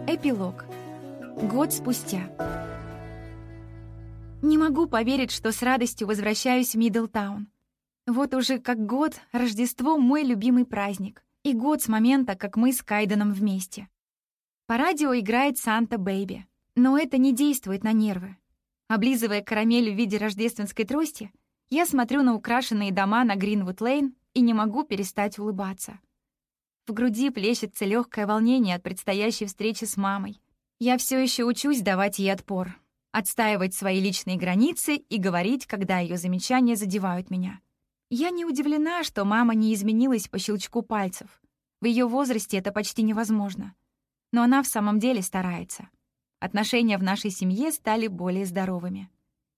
Эпилог. Год спустя. Не могу поверить, что с радостью возвращаюсь в Мидлтаун. Вот уже как год Рождество — мой любимый праздник. И год с момента, как мы с Кайденом вместе. По радио играет «Санта Бэйби». Но это не действует на нервы. Облизывая карамель в виде рождественской трости, я смотрю на украшенные дома на Гринвуд-Лейн и не могу перестать улыбаться. В груди плещется легкое волнение от предстоящей встречи с мамой. Я все еще учусь давать ей отпор, отстаивать свои личные границы и говорить, когда ее замечания задевают меня. Я не удивлена, что мама не изменилась по щелчку пальцев. В ее возрасте это почти невозможно. Но она в самом деле старается. Отношения в нашей семье стали более здоровыми.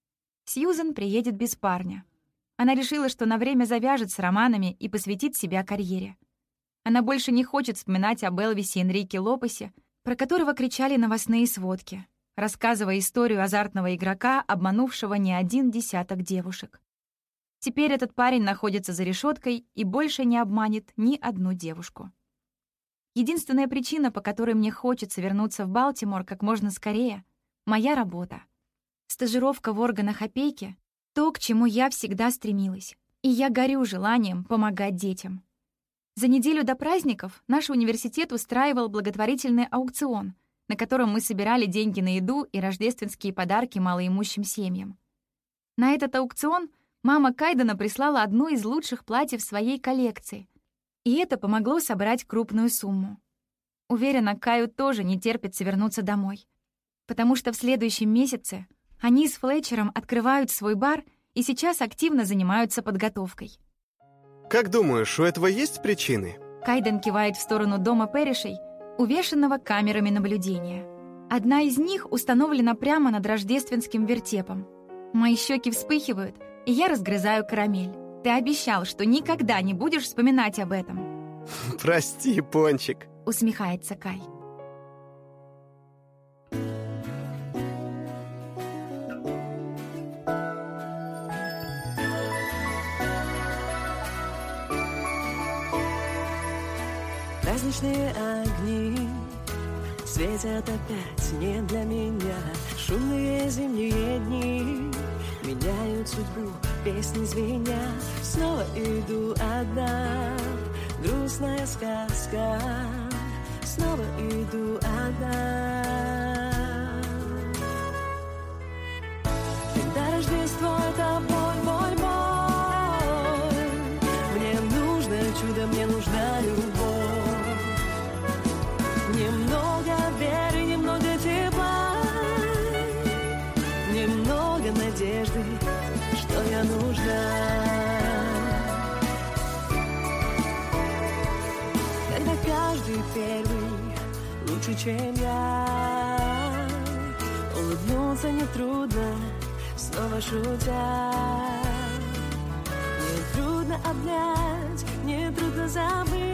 Сьюзен приедет без парня. Она решила, что на время завяжет с романами и посвятит себя карьере. Она больше не хочет вспоминать об Элвисе Энрике Лопесе, про которого кричали новостные сводки, рассказывая историю азартного игрока, обманувшего не один десяток девушек. Теперь этот парень находится за решеткой и больше не обманет ни одну девушку. Единственная причина, по которой мне хочется вернуться в Балтимор как можно скорее — моя работа. Стажировка в органах опеки — то, к чему я всегда стремилась, и я горю желанием помогать детям. За неделю до праздников наш университет устраивал благотворительный аукцион, на котором мы собирали деньги на еду и рождественские подарки малоимущим семьям. На этот аукцион мама Кайдена прислала одно из лучших платьев своей коллекции, и это помогло собрать крупную сумму. Уверена, Каю тоже не терпится вернуться домой, потому что в следующем месяце они с Флетчером открывают свой бар и сейчас активно занимаются подготовкой. Как думаешь, у этого есть причины? Кайден кивает в сторону дома Пэришей, увешанного камерами наблюдения. Одна из них установлена прямо над рождественским вертепом. Мои щеки вспыхивают, и я разгрызаю карамель. Ты обещал, что никогда не будешь вспоминать об этом. Прости, Пончик. Усмехается Кай. Праздничные огни светят опять не для меня. Шумные зимние дни меняют судьбу, песни звеня. Снова иду одна, грустная сказка. Снова иду одна. Когда Рождество — это боль, боль, боль. Мне нужно чудо, мне нужна любовь. Немного веры, немного тепла, немного надежды, что я нужна. Когда каждый первый лучше, чем я, улыбнуться нетрудно, снова шутя. Нетрудно обнять, нетрудно забыть.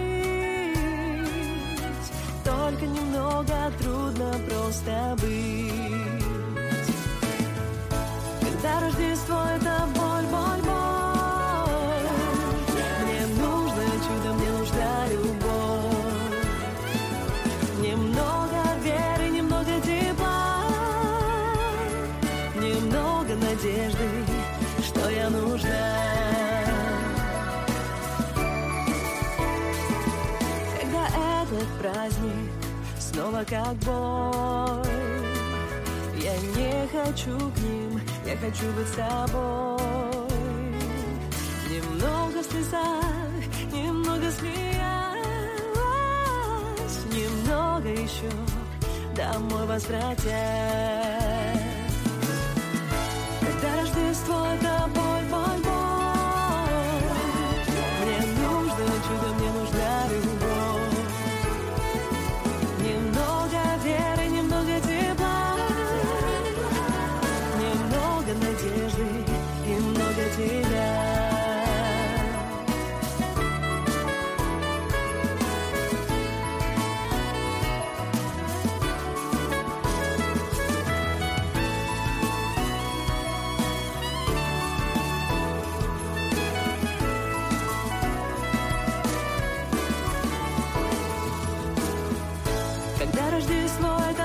Только немного трудно просто быть. Когда Рождество — это боль, боль, боль. Мне нужно чудо, мне нужна любовь. Немного веры, немного тепла, немного надежды, что я нужна. Когда этот праздник снова как боль, я не хочу к ним, я хочу быть с тобой. Немного в слезах, немного смеясь, немного еще домой возвратясь. Когда Рождество — это боль, боль, боль. Мне нужно чудо, мне нужна любовь. Немного веры, немного тепла, немного надежды и много тебя. Когда Рождество — это